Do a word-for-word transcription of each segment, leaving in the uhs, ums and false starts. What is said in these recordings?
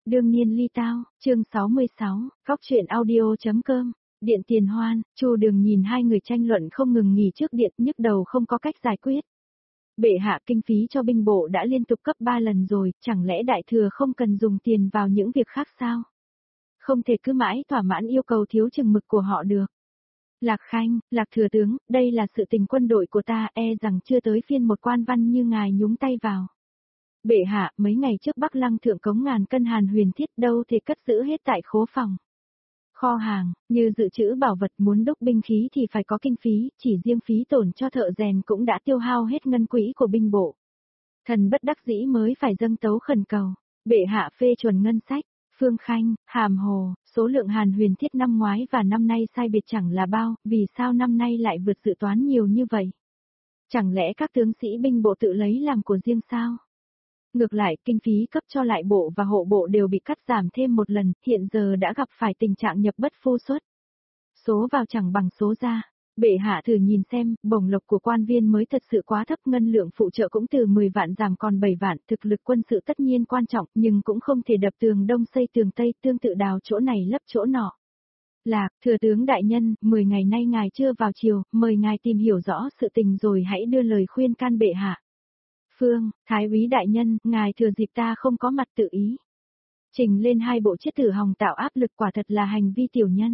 Đương nhiên ly tao, chương sáu mươi sáu, góc truyện audio.com, điện tiền hoan, Chu Đường nhìn hai người tranh luận không ngừng nghỉ trước điện, nhức đầu không có cách giải quyết. Bệ hạ kinh phí cho binh bộ đã liên tục cấp ba lần rồi, chẳng lẽ đại thừa không cần dùng tiền vào những việc khác sao? Không thể cứ mãi thỏa mãn yêu cầu thiếu chừng mực của họ được. Lạc Khanh, Lạc thừa tướng, đây là sự tình quân đội của ta, e rằng chưa tới phiên một quan văn như ngài nhúng tay vào. Bệ hạ, mấy ngày trước Bắc Lăng thượng cống ngàn cân hàn huyền thiết đâu thể cất giữ hết tại khố phòng. Kho hàng, như dự trữ bảo vật muốn đúc binh khí thì phải có kinh phí, chỉ riêng phí tổn cho thợ rèn cũng đã tiêu hao hết ngân quỹ của binh bộ. Thần bất đắc dĩ mới phải dâng tấu khẩn cầu, bệ hạ phê chuẩn ngân sách. Phương Khanh, Hàm Hồ, số lượng hàn huyền thiết năm ngoái và năm nay sai biệt chẳng là bao, vì sao năm nay lại vượt dự toán nhiều như vậy? Chẳng lẽ các tướng sĩ binh bộ tự lấy làm của riêng sao? Ngược lại, kinh phí cấp cho lại bộ và hộ bộ đều bị cắt giảm thêm một lần, hiện giờ đã gặp phải tình trạng nhập bất phu xuất. Số vào chẳng bằng số ra. Bệ hạ thử nhìn xem, bổng lộc của quan viên mới thật sự quá thấp, ngân lượng phụ trợ cũng từ mười vạn giảm còn bảy vạn, thực lực quân sự tất nhiên quan trọng, nhưng cũng không thể đập tường đông xây tường tây, tương tự đào chỗ này lấp chỗ nọ. Lạc, thừa tướng đại nhân, mười ngày nay ngài chưa vào triều, mời ngài tìm hiểu rõ sự tình rồi hãy đưa lời khuyên can bệ hạ. Phương, thái úy đại nhân, ngài thừa dịp ta không có mặt tự ý. Trình lên hai bộ chiết tử hòng tạo áp lực quả thật là hành vi tiểu nhân.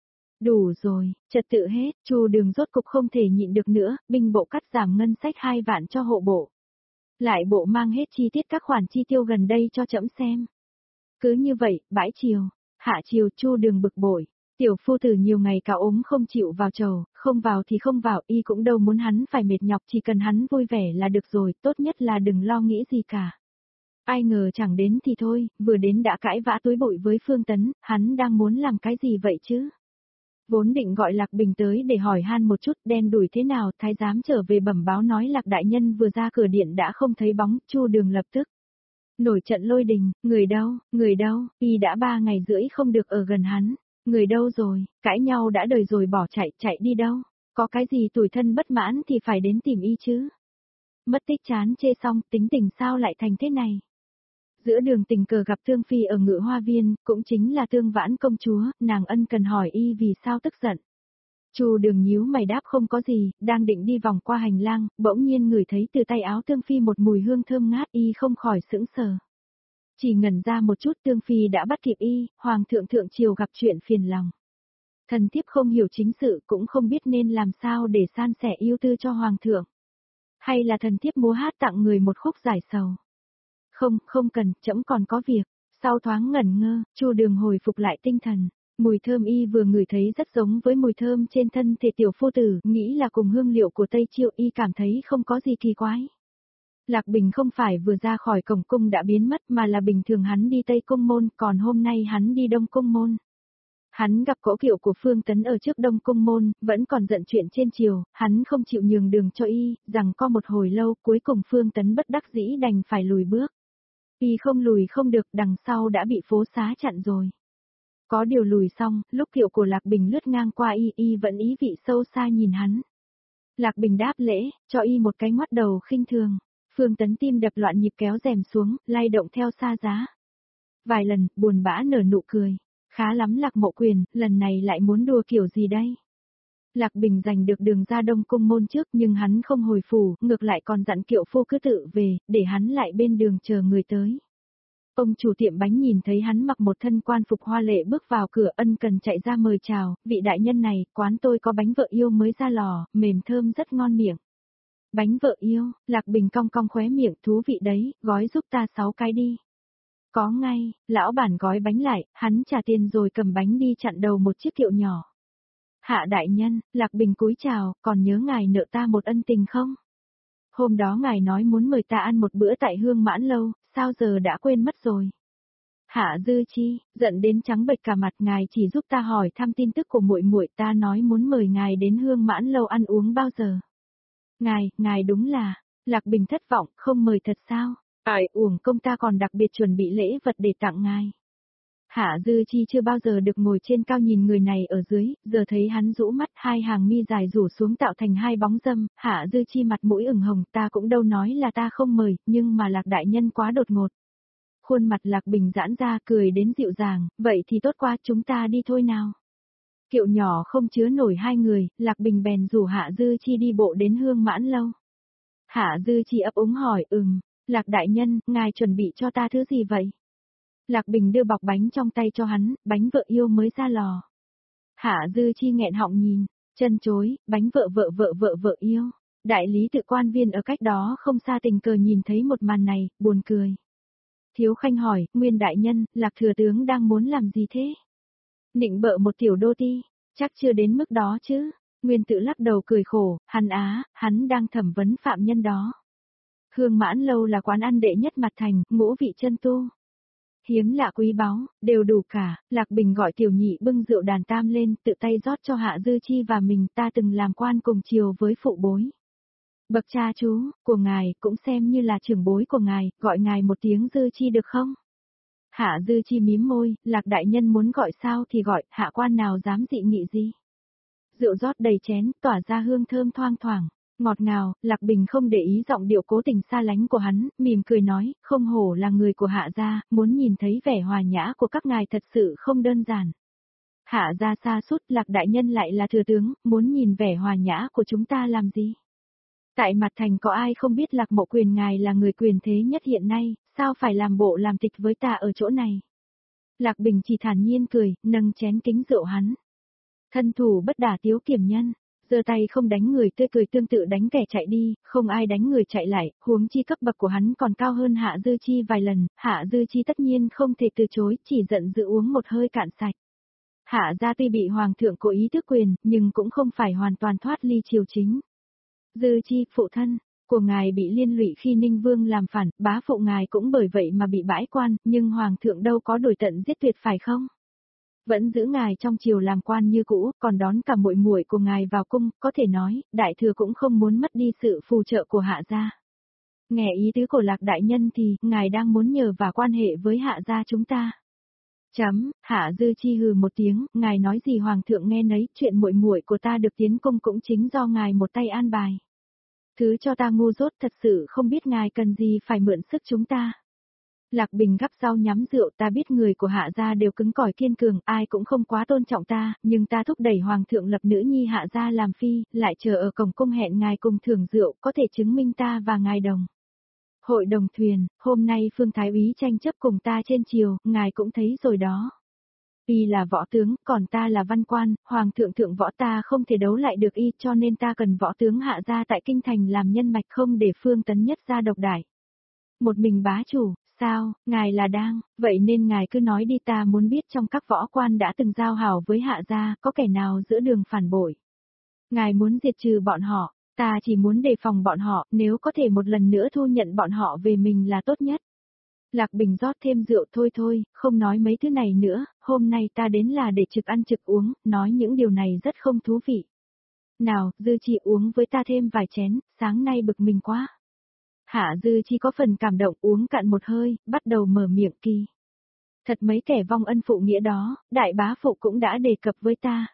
Đủ rồi, trật tự hết, Chu Đường rốt cục không thể nhịn được nữa, binh bộ cắt giảm ngân sách hai vạn cho hộ bộ. Lại bộ mang hết chi tiết các khoản chi tiêu gần đây cho trẫm xem. Cứ như vậy, bãi chiều, hạ chiều Chu Đường bực bội. Tiểu phu tử nhiều ngày cả ốm không chịu vào chầu, không vào thì không vào, y cũng đâu muốn hắn phải mệt nhọc, chỉ cần hắn vui vẻ là được rồi, tốt nhất là đừng lo nghĩ gì cả. Ai ngờ chẳng đến thì thôi, vừa đến đã cãi vã túi bụi với Phương Tấn, hắn đang muốn làm cái gì vậy chứ? Vốn định gọi Lạc Bình tới để hỏi han một chút, đen đủi thế nào, thái giám trở về bẩm báo nói Lạc đại nhân vừa ra cửa điện đã không thấy bóng, Chu Đường lập tức nổi trận lôi đình, người đâu, người đâu, y đã ba ngày rưỡi không được ở gần hắn. Người đâu rồi, cãi nhau đã đời rồi bỏ chạy, chạy đi đâu, có cái gì tủi thân bất mãn thì phải đến tìm y chứ. Mất tích chán chê xong, tính tình sao lại thành thế này. Giữa đường tình cờ gặp Thương Phi ở Ngự Hoa Viên, cũng chính là Thương Vãn công chúa, nàng ân cần hỏi y vì sao tức giận. Chu Đường nhíu mày đáp không có gì, đang định đi vòng qua hành lang, bỗng nhiên ngửi thấy từ tay áo Thương Phi một mùi hương thơm ngát, y không khỏi sững sờ. Chỉ ngẩn ra một chút Tương Phi đã bắt kịp y, Hoàng thượng thượng triều gặp chuyện phiền lòng. Thần thiếp không hiểu chính sự cũng không biết nên làm sao để san sẻ yêu tư cho Hoàng thượng. Hay là thần thiếp múa hát tặng người một khúc giải sầu. Không, không cần, trẫm còn có việc. Sau thoáng ngẩn ngơ, Chu Đường hồi phục lại tinh thần. Mùi thơm y vừa ngửi thấy rất giống với mùi thơm trên thân thể tiểu phu tử, nghĩ là cùng hương liệu của Tây Chiêu, y cảm thấy không có gì kỳ quái. Lạc Bình không phải vừa ra khỏi cổng cung đã biến mất mà là bình thường hắn đi Tây Cung Môn, còn hôm nay hắn đi Đông Cung Môn. Hắn gặp cỗ kiệu của Phương Tấn ở trước Đông Cung Môn, vẫn còn giận chuyện trên triều, hắn không chịu nhường đường cho y, rằng có một hồi lâu cuối cùng Phương Tấn bất đắc dĩ đành phải lùi bước. Y không lùi không được, đằng sau đã bị phố xá chặn rồi. Có điều lùi xong, lúc kiệu của Lạc Bình lướt ngang qua y, y vẫn ý vị sâu xa nhìn hắn. Lạc Bình đáp lễ, cho y một cái ngoắt đầu khinh thường. Phương Tấn tim đập loạn nhịp kéo rèm xuống, lay động theo xa giá. Vài lần, buồn bã nở nụ cười. Khá lắm Lạc Mộ Quyền, lần này lại muốn đùa kiểu gì đây? Lạc Bình giành được đường ra Đông Cung Môn trước nhưng hắn không hồi phủ, ngược lại còn dặn kiệu phu cứ tự về, để hắn lại bên đường chờ người tới. Ông chủ tiệm bánh nhìn thấy hắn mặc một thân quan phục hoa lệ bước vào cửa ân cần chạy ra mời chào, vị đại nhân này, quán tôi có bánh vợ yêu mới ra lò, mềm thơm rất ngon miệng. Bánh vợ yêu, Lạc Bình cong cong khóe miệng, thú vị đấy, gói giúp ta sáu cái đi. Có ngay, lão bản gói bánh lại, hắn trả tiền rồi cầm bánh đi chặn đầu một chiếc kiệu nhỏ. Hạ đại nhân, Lạc Bình cúi chào, còn nhớ ngài nợ ta một ân tình không? Hôm đó ngài nói muốn mời ta ăn một bữa tại Hương Mãn Lâu, sao giờ đã quên mất rồi? Hạ Dư Chi, giận đến trắng bệch cả mặt, ngài chỉ giúp ta hỏi thăm tin tức của muội muội, ta nói muốn mời ngài đến Hương Mãn Lâu ăn uống bao giờ? Ngài, ngài đúng là, Lạc Bình thất vọng, không mời thật sao? Ai uổng công ta còn đặc biệt chuẩn bị lễ vật để tặng ngài. Hạ Dư Chi chưa bao giờ được ngồi trên cao nhìn người này ở dưới, giờ thấy hắn rũ mắt hai hàng mi dài rủ xuống tạo thành hai bóng dâm, Hạ Dư Chi mặt mũi ửng hồng, ta cũng đâu nói là ta không mời, nhưng mà Lạc đại nhân quá đột ngột. Khuôn mặt Lạc Bình giãn ra cười đến dịu dàng, vậy thì tốt quá, chúng ta đi thôi nào. Kiệu nhỏ không chứa nổi hai người, Lạc Bình bèn rủ Hạ Dư Chi đi bộ đến Hương Mãn Lâu. Hạ Dư Chi ấp úng hỏi, ừm, Lạc đại nhân, ngài chuẩn bị cho ta thứ gì vậy? Lạc Bình đưa bọc bánh trong tay cho hắn, bánh vợ yêu mới ra lò. Hạ Dư Chi nghẹn họng nhìn, chân chối, bánh vợ vợ vợ vợ vợ yêu. Đại lý tự quan viên ở cách đó không xa tình cờ nhìn thấy một màn này, buồn cười. Thiếu Khanh hỏi, Nguyên đại nhân, Lạc thừa tướng đang muốn làm gì thế? Nịnh bợ một tiểu đô ti, chắc chưa đến mức đó chứ. Nguyên tự lắc đầu cười khổ, hắn á, hắn đang thẩm vấn phạm nhân đó. Hương Mãn Lâu là quán ăn đệ nhất mặt thành, ngũ vị chân tu. Hiếm lạ quý báu, đều đủ cả. Lạc Bình gọi tiểu nhị bưng rượu đàn tam lên, tự tay rót cho Hạ Dư Chi và mình. Ta từng làm quan cùng chiều với phụ bối. Bậc cha chú, của ngài, cũng xem như là trưởng bối của ngài, gọi ngài một tiếng Dư Chi được không? Hạ Dư Chi mím môi, Lạc đại nhân muốn gọi sao thì gọi, hạ quan nào dám dị nghị gì. Rượu rót đầy chén, tỏa ra hương thơm thoang thoảng, ngọt ngào. Lạc Bình không để ý giọng điệu cố tình xa lánh của hắn, mỉm cười nói, không hổ là người của Hạ gia, muốn nhìn thấy vẻ hòa nhã của các ngài thật sự không đơn giản. Hạ gia xa sút, Lạc đại nhân lại là thừa tướng, muốn nhìn vẻ hòa nhã của chúng ta làm gì? Tại mặt thành có ai không biết Lạc Mộ Quyền ngài là người quyền thế nhất hiện nay, sao phải làm bộ làm tịch với ta ở chỗ này? Lạc Bình chỉ thản nhiên cười, nâng chén kính rượu hắn. Thân thủ bất đả tiếu kiểm nhân, giơ tay không đánh người tươi cười tương tự đánh kẻ chạy đi, không ai đánh người chạy lại, huống chi cấp bậc của hắn còn cao hơn Hạ Dư Chi vài lần, Hạ Dư Chi tất nhiên không thể từ chối, chỉ giận dữ uống một hơi cạn sạch. Hạ gia tuy bị hoàng thượng cố ý tước quyền, nhưng cũng không phải hoàn toàn thoát ly triều chính. Dư Chi, phụ thân của ngài bị liên lụy khi Ninh Vương làm phản, bá phụ ngài cũng bởi vậy mà bị bãi quan, nhưng hoàng thượng đâu có đổi tận giết tuyệt phải không? Vẫn giữ ngài trong triều làm quan như cũ, còn đón cả muội muội của ngài vào cung, có thể nói, đại thừa cũng không muốn mất đi sự phù trợ của Hạ gia. Nghe ý tứ của Lạc đại nhân thì, ngài đang muốn nhờ vào quan hệ với Hạ gia chúng ta. Chấm, Hạ Dư Chi hừ một tiếng, ngài nói gì hoàng thượng nghe nấy, chuyện muội muội của ta được tiến cung cũng chính do ngài một tay an bài. Thứ cho ta ngu dốt, thật sự không biết ngài cần gì phải mượn sức chúng ta. Lạc Bình gắp rau nhắm rượu, ta biết người của Hạ gia đều cứng cỏi kiên cường, ai cũng không quá tôn trọng ta, nhưng ta thúc đẩy hoàng thượng lập nữ nhi Hạ gia làm phi, lại chờ ở cổng cung hẹn ngài cùng thưởng rượu, có thể chứng minh ta và ngài đồng. Hội đồng thuyền, hôm nay Phương Thái úy tranh chấp cùng ta trên triều, ngài cũng thấy rồi đó. Y là võ tướng, còn ta là văn quan, hoàng thượng thượng võ ta không thể đấu lại được y, cho nên ta cần võ tướng Hạ gia tại kinh thành làm nhân mạch, không để Phương Tấn Nhất ra độc đại. Một mình bá chủ, sao, ngài là đang, vậy nên ngài cứ nói đi, ta muốn biết trong các võ quan đã từng giao hảo với Hạ gia, có kẻ nào giữa đường phản bội. Ngài muốn diệt trừ bọn họ, ta chỉ muốn đề phòng bọn họ, nếu có thể một lần nữa thu nhận bọn họ về mình là tốt nhất. Lạc Bình rót thêm rượu, thôi thôi, không nói mấy thứ này nữa, hôm nay ta đến là để trực ăn trực uống, nói những điều này rất không thú vị. Nào, Dư Chi uống với ta thêm vài chén, sáng nay bực mình quá. Hạ Dư Chi có phần cảm động, uống cạn một hơi, bắt đầu mở miệng kỳ. Thật mấy kẻ vong ân phụ nghĩa đó, đại bá phụ cũng đã đề cập với ta.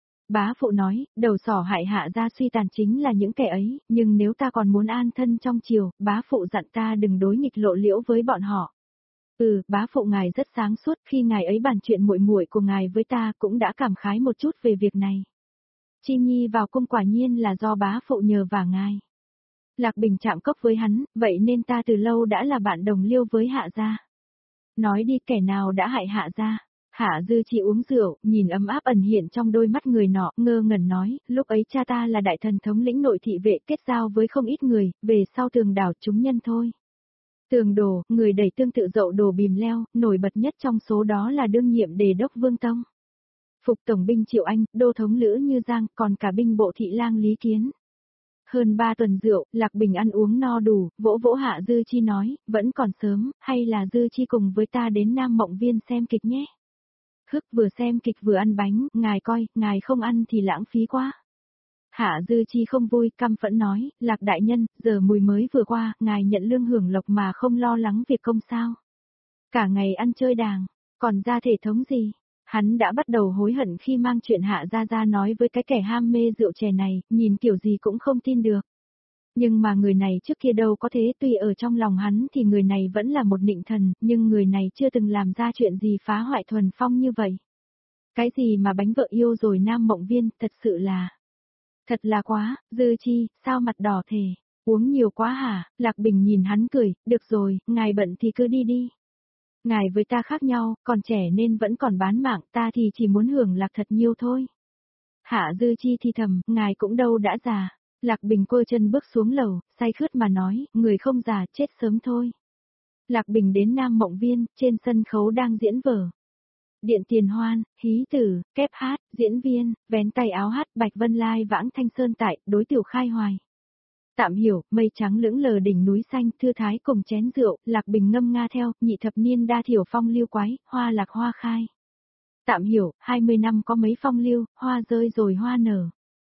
Bá phụ nói, đầu sỏ hại Hạ gia suy tàn chính là những kẻ ấy, nhưng nếu ta còn muốn an thân trong triều, bá phụ dặn ta đừng đối nghịch lộ liễu với bọn họ. Ừ, bá phụ ngài rất sáng suốt, khi ngài ấy bàn chuyện muội muội của ngài với ta cũng đã cảm khái một chút về việc này. Chi Nhi vào cung quả nhiên là do bá phụ nhờ vả ngài. Lạc Bình chạm cốc với hắn, vậy nên ta từ lâu đã là bạn đồng liêu với Hạ gia. Nói đi, kẻ nào đã hại Hạ gia? Hạ Dư Chi uống rượu, nhìn ấm áp ẩn hiện trong đôi mắt người nọ, ngơ ngẩn nói, lúc ấy cha ta là đại thần thống lĩnh nội thị vệ, kết giao với không ít người, về sau tường đảo chúng nhân thôi. Tường Đồ, người đẩy tương tự Dậu Đồ Bìm Leo, nổi bật nhất trong số đó là đương nhiệm đề đốc Vương Tông. Phục tổng binh Triệu Anh, đô thống Lữ Như Giang, còn cả binh bộ thị lang Lý Kiến. Hơn ba tuần rượu, Lạc Bình ăn uống no đủ, vỗ vỗ Hạ Dư Chi nói, vẫn còn sớm, hay là Dư Chi cùng với ta đến Nam Mộng Viên xem kịch nhé. Hức, vừa xem kịch vừa ăn bánh, ngài coi, ngài không ăn thì lãng phí quá. Hạ Dư Chi không vui, căm phẫn nói, Lạc đại nhân, giờ mùi mới vừa qua, ngài nhận lương hưởng lộc mà không lo lắng việc công sao. Cả ngày ăn chơi đàng, còn ra thể thống gì? Hắn đã bắt đầu hối hận khi mang chuyện Hạ gia ra nói với cái kẻ ham mê rượu chè này, nhìn kiểu gì cũng không tin được. Nhưng mà người này trước kia đâu có thế, tuy ở trong lòng hắn thì người này vẫn là một nịnh thần, nhưng người này chưa từng làm ra chuyện gì phá hoại thuần phong như vậy. Cái gì mà bánh vợ yêu rồi Nam Mộng Viên, thật sự là... Thật là quá, Dư Chi, sao mặt đỏ thề, uống nhiều quá hả? Lạc Bình nhìn hắn cười, được rồi, ngài bận thì cứ đi đi. Ngài với ta khác nhau, còn trẻ nên vẫn còn bán mạng, ta thì chỉ muốn hưởng lạc thật nhiều thôi. Hạ Dư Chi thì thầm, ngài cũng đâu đã già. Lạc Bình quơ chân bước xuống lầu, say khướt mà nói, người không già chết sớm thôi. Lạc Bình đến Nam Mộng Viên, trên sân khấu đang diễn vở. Điện Tiền Hoan, hí tử, kép hát, diễn viên, vén tay áo hát Bạch Vân Lai vãng thanh sơn tại, đối tiểu khai hoài. Tạm hiểu, mây trắng lững lờ đỉnh núi xanh, thư thái cùng chén rượu, Lạc Bình ngâm nga theo, nhị thập niên đa thiểu phong lưu quái, hoa lạc hoa khai. Tạm hiểu, hai mươi năm có mấy phong lưu, hoa rơi rồi hoa nở.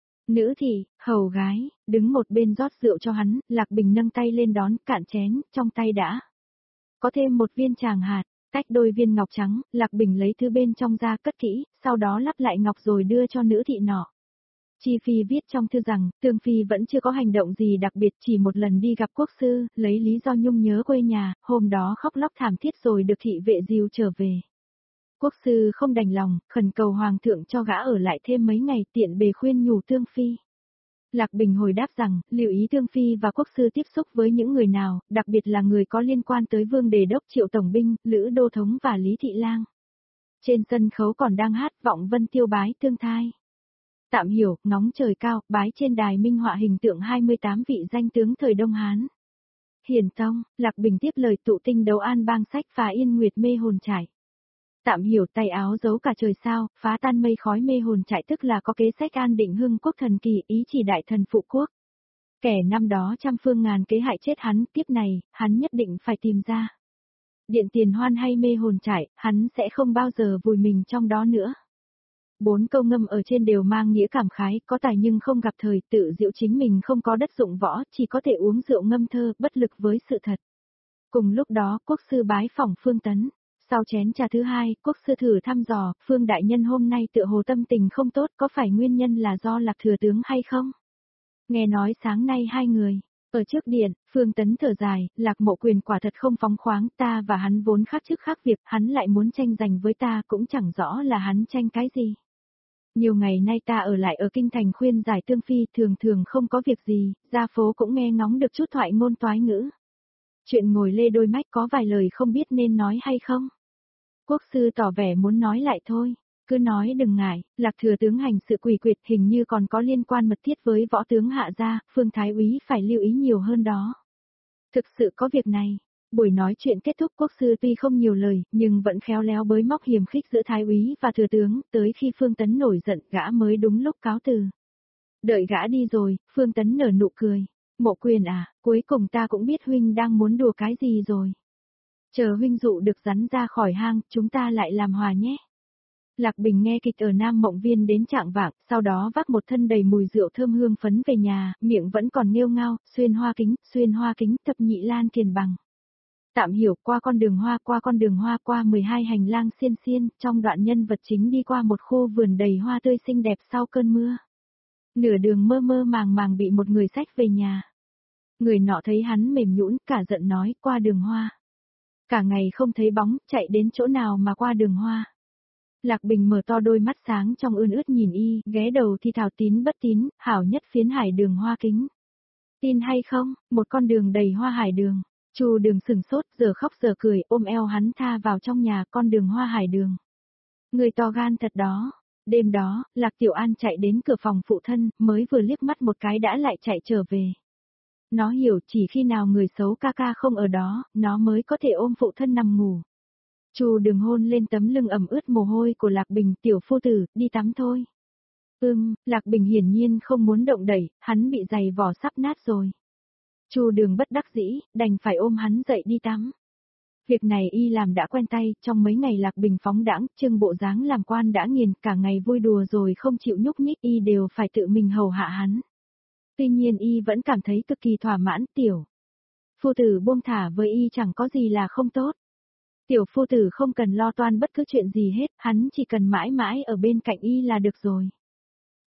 Nữ thị, hầu gái, đứng một bên rót rượu cho hắn, Lạc Bình nâng tay lên đón, cạn chén, trong tay đã. Có thêm một viên tràng hạt, tách đôi viên ngọc trắng, Lạc Bình lấy thứ bên trong ra cất kỹ, sau đó lắp lại ngọc rồi đưa cho nữ thị nọ. Chi Phi viết trong thư rằng, Tương Phi vẫn chưa có hành động gì đặc biệt, chỉ một lần đi gặp quốc sư, lấy lý do nhung nhớ quê nhà, hôm đó khóc lóc thảm thiết rồi được thị vệ dìu trở về. Quốc sư không đành lòng, khẩn cầu hoàng thượng cho gã ở lại thêm mấy ngày tiện bề khuyên nhủ Tương Phi. Lạc Bình hồi đáp rằng, lưu ý Tương Phi và quốc sư tiếp xúc với những người nào, đặc biệt là người có liên quan tới Vương Đề Đốc Triệu Tổng Binh, Lữ Đô Thống và Lý Thị Lang. Trên sân khấu còn đang hát vọng vân tiêu bái tương thai. Tạm hiểu, ngóng trời cao, bái trên đài minh họa hình tượng hai mươi tám vị danh tướng thời Đông Hán. Hiển Tông, Lạc Bình tiếp lời tụ tinh đấu an bang sách phá yên nguyệt mê hồn trải. Tạm hiểu tay áo giấu cả trời sao, phá tan mây khói mê hồn trải tức là có kế sách an định hưng quốc thần kỳ ý chỉ đại thần phụ quốc. Kẻ năm đó trăm phương ngàn kế hại chết hắn, kiếp này, hắn nhất định phải tìm ra. Điện Tiền Hoan hay mê hồn trải, hắn sẽ không bao giờ vùi mình trong đó nữa. Bốn câu ngâm ở trên đều mang nghĩa cảm khái, có tài nhưng không gặp thời, tự diệu chính mình không có đất dụng võ, chỉ có thể uống rượu ngâm thơ, bất lực với sự thật. Cùng lúc đó, quốc sư bái phỏng Phương Tấn. Sau chén trà thứ hai, quốc sư thử thăm dò, Phương đại nhân hôm nay tựa hồ tâm tình không tốt, có phải nguyên nhân là do Lạc thừa tướng hay không? Nghe nói sáng nay hai người, ở trước điện, Phương Tấn thở dài, Lạc Mộ Quyền quả thật không phóng khoáng, ta và hắn vốn khác chức khác việc, hắn lại muốn tranh giành với ta cũng chẳng rõ là hắn tranh cái gì. Nhiều ngày nay ta ở lại ở kinh thành khuyên giải Tương Phi, thường thường không có việc gì, ra phố cũng nghe ngóng được chút thoại ngôn toái ngữ. Chuyện ngồi lê đôi mách có vài lời không biết nên nói hay không. Quốc sư tỏ vẻ muốn nói lại thôi, cứ nói đừng ngại, Lạc thừa tướng hành sự quỷ quyệt hình như còn có liên quan mật thiết với võ tướng hạ gia, Phương Thái úy phải lưu ý nhiều hơn đó. Thực sự có việc này. Buổi nói chuyện kết thúc, quốc sư tuy không nhiều lời, nhưng vẫn khéo léo bới móc hiềm khích giữa thái úy và thừa tướng, tới khi Phương Tấn nổi giận gã mới đúng lúc cáo từ. Đợi gã đi rồi, Phương Tấn nở nụ cười. Mộ Quyền à, cuối cùng ta cũng biết huynh đang muốn đùa cái gì rồi. Chờ huynh dụ được rắn ra khỏi hang, chúng ta lại làm hòa nhé. Lạc Bình nghe kịch ở Nam Mộng Viên đến trạng vạng, sau đó vác một thân đầy mùi rượu thơm hương phấn về nhà, miệng vẫn còn nghêu ngao, xuyên hoa kính, xuyên hoa kính, thập nhị lan kiền bằng. Tạm hiểu, qua con đường hoa, qua con đường hoa, qua mười hai hành lang xiên xiên, trong đoạn nhân vật chính đi qua một khu vườn đầy hoa tươi xinh đẹp sau cơn mưa. Nửa đường mơ mơ màng màng bị một người xách về nhà. Người nọ thấy hắn mềm nhũn, cả giận nói, qua đường hoa. Cả ngày không thấy bóng, chạy đến chỗ nào mà qua đường hoa. Lạc Bình mở to đôi mắt sáng trong ươn ướt nhìn y, ghé đầu thì thảo tín bất tín, hảo nhất phiến hải đường hoa kính. Tin hay không, một con đường đầy hoa hải đường. Chu Đường sừng sốt, giờ khóc giờ cười, ôm eo hắn tha vào trong nhà, con đường hoa hải đường. Người to gan thật đó. Đêm đó, Lạc Tiểu An chạy đến cửa phòng phụ thân, mới vừa liếc mắt một cái đã lại chạy trở về. Nó hiểu chỉ khi nào người xấu ca ca không ở đó, nó mới có thể ôm phụ thân nằm ngủ. Chu Đường hôn lên tấm lưng ẩm ướt mồ hôi của Lạc Bình, tiểu phu tử, đi tắm thôi. Ừm, Lạc Bình hiển nhiên không muốn động đẩy, hắn bị giày vò sắp nát rồi. Chu Đường bất đắc dĩ, đành phải ôm hắn dậy đi tắm. Việc này y làm đã quen tay, trong mấy ngày Lạc Bình phóng đãng, trưng bộ dáng làm quan đã nghiền, cả ngày vui đùa rồi không chịu nhúc nhích, y đều phải tự mình hầu hạ hắn. Tuy nhiên y vẫn cảm thấy cực kỳ thỏa mãn, tiểu phu tử buông thả với y chẳng có gì là không tốt. Tiểu phu tử không cần lo toan bất cứ chuyện gì hết, hắn chỉ cần mãi mãi ở bên cạnh y là được rồi.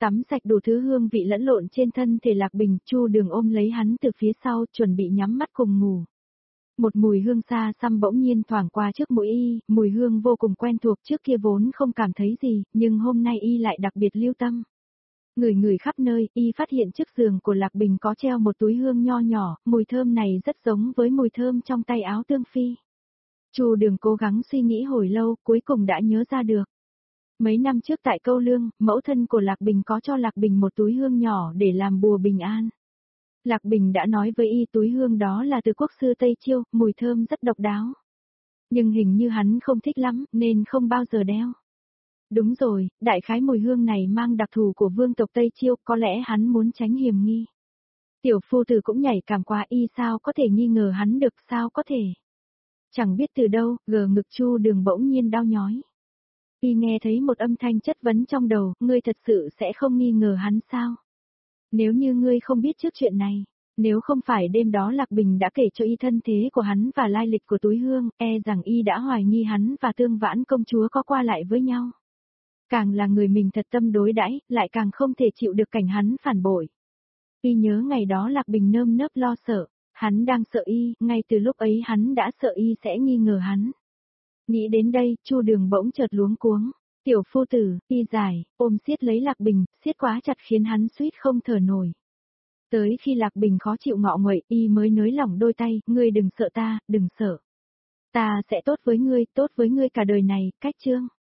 Tắm sạch đủ thứ hương vị lẫn lộn trên thân thể Lạc Bình, Chu Đường ôm lấy hắn từ phía sau, chuẩn bị nhắm mắt cùng ngủ. Một mùi hương xa xăm bỗng nhiên thoảng qua trước mũi y, mùi hương vô cùng quen thuộc, trước kia vốn không cảm thấy gì, nhưng hôm nay y lại đặc biệt lưu tâm. Ngửi ngửi khắp nơi, y phát hiện trước giường của Lạc Bình có treo một túi hương nho nhỏ, mùi thơm này rất giống với mùi thơm trong tay áo Tương Phi. Chu Đường cố gắng suy nghĩ hồi lâu, cuối cùng đã nhớ ra được. Mấy năm trước tại Câu Lương, mẫu thân của Lạc Bình có cho Lạc Bình một túi hương nhỏ để làm bùa bình an. Lạc Bình đã nói với y túi hương đó là từ quốc sư Tây Chiêu, mùi thơm rất độc đáo. Nhưng hình như hắn không thích lắm, nên không bao giờ đeo. Đúng rồi, đại khái mùi hương này mang đặc thù của vương tộc Tây Chiêu, có lẽ hắn muốn tránh hiểm nghi. Tiểu phu tử cũng nhảy cảm qua y, sao có thể nghi ngờ hắn được, sao có thể. Chẳng biết từ đâu, gờ ngực Chu Đường bỗng nhiên đau nhói. Y nghe thấy một âm thanh chất vấn trong đầu, ngươi thật sự sẽ không nghi ngờ hắn sao? Nếu như ngươi không biết trước chuyện này, nếu không phải đêm đó Lạc Bình đã kể cho y thân thế của hắn và lai lịch của túi hương, e rằng y đã hoài nghi hắn và Tương Vãn công chúa có qua lại với nhau. Càng là người mình thật tâm đối đãi, lại càng không thể chịu được cảnh hắn phản bội. Y nhớ ngày đó Lạc Bình nơm nớp lo sợ, hắn đang sợ y, ngay từ lúc ấy hắn đã sợ y sẽ nghi ngờ hắn. Nghĩ đến đây, Chu Đường bỗng chợt luống cuống. Tiểu phu tử, y dài, ôm siết lấy Lạc Bình, siết quá chặt khiến hắn suýt không thở nổi. Tới khi Lạc Bình khó chịu ngọ nguậy, y mới nới lỏng đôi tay, ngươi đừng sợ ta, đừng sợ. Ta sẽ tốt với ngươi, tốt với ngươi cả đời này, cách chương.